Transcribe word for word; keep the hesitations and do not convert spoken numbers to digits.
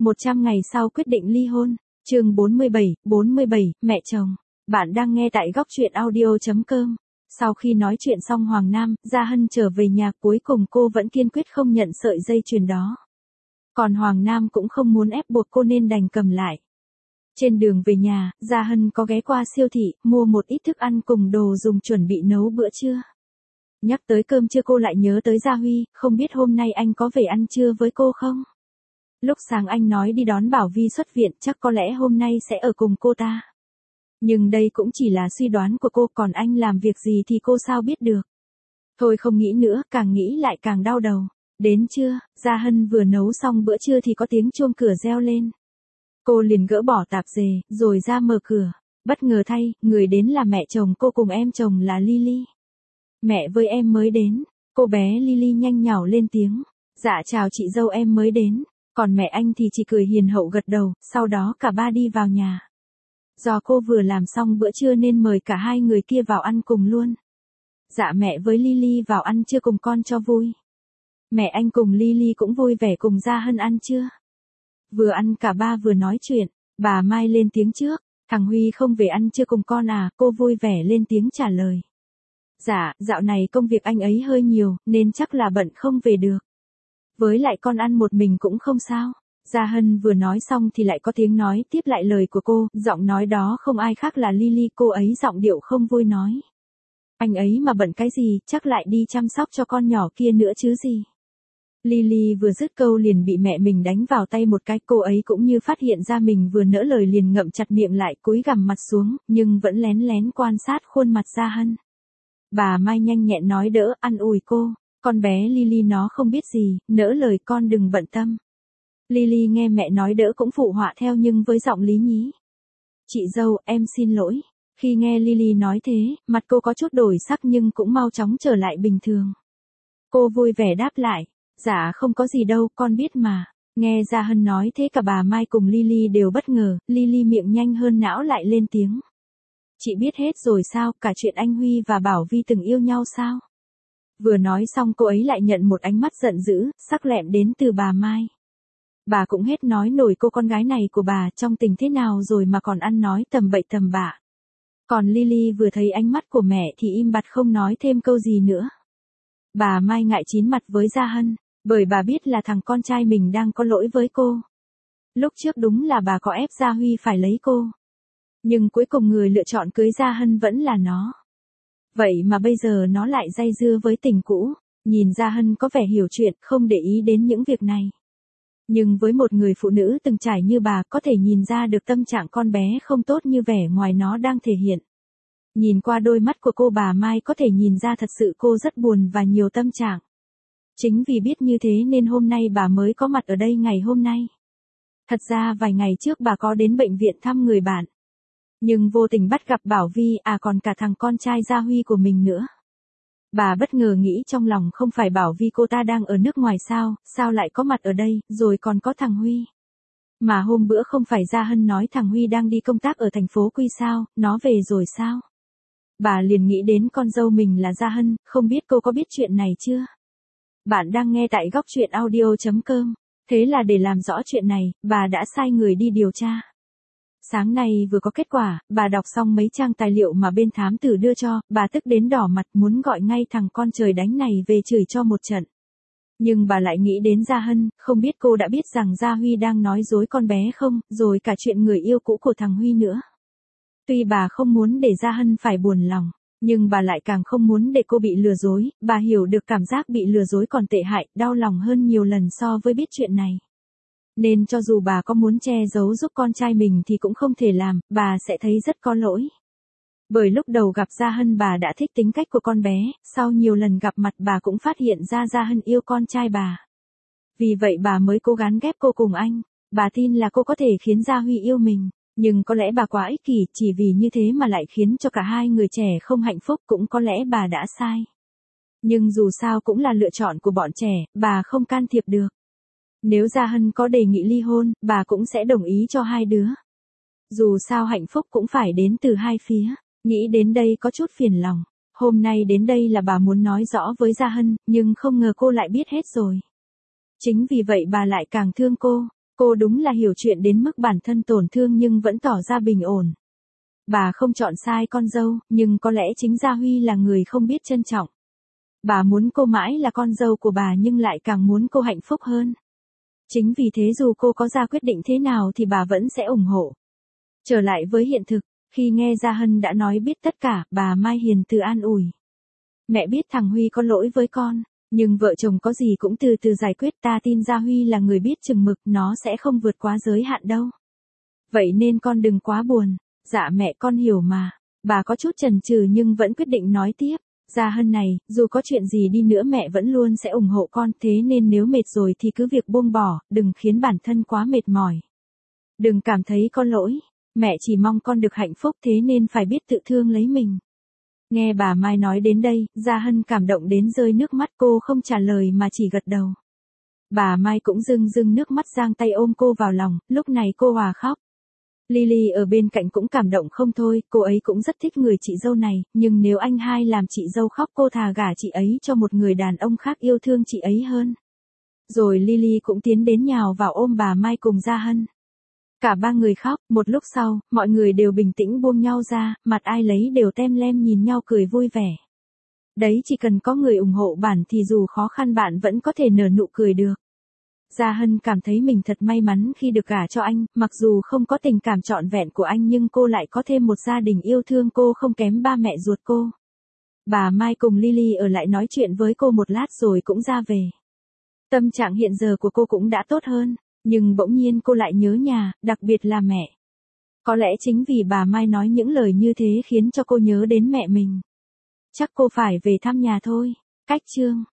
một trăm ngày sau quyết định ly hôn. Chương bốn mươi bảy, bốn mươi bảy, mẹ chồng. Bạn đang nghe tại góc truyện audio chấm com. Sau khi nói chuyện xong Hoàng Nam, Gia Hân trở về nhà, cuối cùng cô vẫn kiên quyết không nhận sợi dây chuyền đó. Còn Hoàng Nam cũng không muốn ép buộc cô nên đành cầm lại. Trên đường về nhà, Gia Hân có ghé qua siêu thị, mua một ít thức ăn cùng đồ dùng chuẩn bị nấu bữa trưa. Nhắc tới cơm trưa cô lại nhớ tới Gia Huy, không biết hôm nay anh có về ăn trưa với cô không? Lúc sáng anh nói đi đón Bảo Vi xuất viện, chắc có lẽ hôm nay sẽ ở cùng cô ta. Nhưng đây cũng chỉ là suy đoán của cô, còn anh làm việc gì thì cô sao biết được. Thôi không nghĩ nữa, càng nghĩ lại càng đau đầu. Đến trưa, Gia Hân vừa nấu xong bữa trưa thì có tiếng chuông cửa reo lên. Cô liền gỡ bỏ tạp dề, rồi ra mở cửa. Bất ngờ thay, người đến là mẹ chồng cô cùng em chồng là Lily. Mẹ với em mới đến. Cô bé Lily nhanh nhảu lên tiếng. Dạ chào chị dâu, em mới đến. Còn mẹ anh thì chỉ cười hiền hậu gật đầu, sau đó cả ba đi vào nhà. Do cô vừa làm xong bữa trưa nên mời cả hai người kia vào ăn cùng luôn. Dạ mẹ với Lily vào ăn trưa cùng con cho vui. Mẹ anh cùng Lily cũng vui vẻ cùng Gia Hân ăn trưa. Vừa ăn cả ba vừa nói chuyện, bà Mai lên tiếng trước. Thằng Huy không về ăn trưa cùng con à? Cô vui vẻ lên tiếng trả lời. Dạ, dạo này công việc anh ấy hơi nhiều, nên chắc là bận không về được. Với lại con ăn một mình cũng không sao. Gia Hân vừa nói xong thì lại có tiếng nói tiếp lại lời của cô, giọng nói đó không ai khác là Lily, cô ấy giọng điệu không vui nói. Anh ấy mà bận cái gì, chắc lại đi chăm sóc cho con nhỏ kia nữa chứ gì. Lily vừa dứt câu liền bị mẹ mình đánh vào tay một cái, cô ấy cũng như phát hiện ra mình vừa nỡ lời liền ngậm chặt miệng lại, cúi gằm mặt xuống, nhưng vẫn lén lén quan sát khuôn mặt Gia Hân. Bà Mai nhanh nhẹn nói đỡ, an ủi cô. Con bé Lily nó không biết gì, nỡ lời con đừng bận tâm. Lily nghe mẹ nói đỡ cũng phụ họa theo nhưng với giọng lý nhí. Chị dâu, em xin lỗi. Khi nghe Lily nói thế, mặt cô có chút đổi sắc nhưng cũng mau chóng trở lại bình thường. Cô vui vẻ đáp lại. Dạ không có gì đâu, con biết mà. Nghe Gia Hân nói thế cả bà Mai cùng Lily đều bất ngờ, Lily miệng nhanh hơn não lại lên tiếng. Chị biết hết rồi sao, cả chuyện anh Huy và Bảo Vi từng yêu nhau sao? Vừa nói xong cô ấy lại nhận một ánh mắt giận dữ, sắc lẹm đến từ bà Mai. Bà cũng hết nói nổi cô con gái này của bà trong tình thế nào rồi mà còn ăn nói tầm bậy tầm bạ. Còn Lily vừa thấy ánh mắt của mẹ thì im bặt không nói thêm câu gì nữa. Bà Mai ngại chín mặt với Gia Hân, bởi bà biết là thằng con trai mình đang có lỗi với cô. Lúc trước đúng là bà có ép Gia Huy phải lấy cô. Nhưng cuối cùng người lựa chọn cưới Gia Hân vẫn là nó. Vậy mà bây giờ nó lại day dưa với tình cũ. Nhìn Gia Hân có vẻ hiểu chuyện, không để ý đến những việc này. Nhưng với một người phụ nữ từng trải như bà có thể nhìn ra được tâm trạng con bé không tốt như vẻ ngoài nó đang thể hiện. Nhìn qua đôi mắt của cô bà Mai có thể nhìn ra thật sự cô rất buồn và nhiều tâm trạng. Chính vì biết như thế nên hôm nay bà mới có mặt ở đây ngày hôm nay. Thật ra vài ngày trước bà có đến bệnh viện thăm người bạn. Nhưng vô tình bắt gặp Bảo Vi, à còn cả thằng con trai Gia Huy của mình nữa. Bà bất ngờ nghĩ trong lòng không phải Bảo Vi cô ta đang ở nước ngoài sao, sao lại có mặt ở đây, rồi còn có thằng Huy. Mà hôm bữa không phải Gia Hân nói thằng Huy đang đi công tác ở thành phố Quy sao, nó về rồi sao? Bà liền nghĩ đến con dâu mình là Gia Hân, không biết cô có biết chuyện này chưa? Bạn đang nghe tại góc truyện audio chấm com. Thế là để làm rõ chuyện này, bà đã sai người đi điều tra. Sáng nay vừa có kết quả, bà đọc xong mấy trang tài liệu mà bên thám tử đưa cho, bà tức đến đỏ mặt muốn gọi ngay thằng con trời đánh này về chửi cho một trận. Nhưng bà lại nghĩ đến Gia Hân, không biết cô đã biết rằng Gia Huy đang nói dối con bé không, rồi cả chuyện người yêu cũ của thằng Huy nữa. Tuy bà không muốn để Gia Hân phải buồn lòng, nhưng bà lại càng không muốn để cô bị lừa dối, bà hiểu được cảm giác bị lừa dối còn tệ hại, đau lòng hơn nhiều lần so với biết chuyện này. Nên cho dù bà có muốn che giấu giúp con trai mình thì cũng không thể làm, bà sẽ thấy rất có lỗi. Bởi lúc đầu gặp Gia Hân bà đã thích tính cách của con bé, sau nhiều lần gặp mặt bà cũng phát hiện ra Gia Hân yêu con trai bà. Vì vậy bà mới cố gắng ghép cô cùng anh, bà tin là cô có thể khiến Gia Huy yêu mình, nhưng có lẽ bà quá ích kỷ, chỉ vì như thế mà lại khiến cho cả hai người trẻ không hạnh phúc, cũng có lẽ bà đã sai. Nhưng dù sao cũng là lựa chọn của bọn trẻ, bà không can thiệp được. Nếu Gia Hân có đề nghị ly hôn, bà cũng sẽ đồng ý cho hai đứa. Dù sao hạnh phúc cũng phải đến từ hai phía. Nghĩ đến đây có chút phiền lòng. Hôm nay đến đây là bà muốn nói rõ với Gia Hân, nhưng không ngờ cô lại biết hết rồi. Chính vì vậy bà lại càng thương cô. Cô đúng là hiểu chuyện đến mức bản thân tổn thương nhưng vẫn tỏ ra bình ổn. Bà không chọn sai con dâu, nhưng có lẽ chính Gia Huy là người không biết trân trọng. Bà muốn cô mãi là con dâu của bà nhưng lại càng muốn cô hạnh phúc hơn. Chính vì thế dù cô có ra quyết định thế nào thì bà vẫn sẽ ủng hộ. Trở lại với hiện thực, khi nghe Gia Hân đã nói biết tất cả, bà Mai hiền từ an ủi. Mẹ biết thằng Huy có lỗi với con, nhưng vợ chồng có gì cũng từ từ giải quyết, ta tin Gia Huy là người biết chừng mực, nó sẽ không vượt quá giới hạn đâu. Vậy nên con đừng quá buồn. Dạ mẹ con hiểu mà. Bà có chút chần chừ nhưng vẫn quyết định nói tiếp. Gia Hân này, dù có chuyện gì đi nữa mẹ vẫn luôn sẽ ủng hộ con, thế nên nếu mệt rồi thì cứ việc buông bỏ, đừng khiến bản thân quá mệt mỏi. Đừng cảm thấy có lỗi, mẹ chỉ mong con được hạnh phúc thế nên phải biết tự thương lấy mình. Nghe bà Mai nói đến đây, Gia Hân cảm động đến rơi nước mắt, cô không trả lời mà chỉ gật đầu. Bà Mai cũng rưng rưng nước mắt giang tay ôm cô vào lòng, lúc này cô hòa khóc. Lily ở bên cạnh cũng cảm động không thôi, cô ấy cũng rất thích người chị dâu này, nhưng nếu anh hai làm chị dâu khóc cô thà gả chị ấy cho một người đàn ông khác yêu thương chị ấy hơn. Rồi Lily cũng tiến đến nhào vào ôm bà Mai cùng Gia Hân. Cả ba người khóc, một lúc sau, mọi người đều bình tĩnh buông nhau ra, mặt ai lấy đều tem lem nhìn nhau cười vui vẻ. Đấy, chỉ cần có người ủng hộ bạn thì dù khó khăn bạn vẫn có thể nở nụ cười được. Gia Hân cảm thấy mình thật may mắn khi được gả cho anh, mặc dù không có tình cảm trọn vẹn của anh nhưng cô lại có thêm một gia đình yêu thương cô không kém ba mẹ ruột cô. Bà Mai cùng Lily ở lại nói chuyện với cô một lát rồi cũng ra về. Tâm trạng hiện giờ của cô cũng đã tốt hơn, nhưng bỗng nhiên cô lại nhớ nhà, đặc biệt là mẹ. Có lẽ chính vì bà Mai nói những lời như thế khiến cho cô nhớ đến mẹ mình. Chắc cô phải về thăm nhà thôi. Cách chương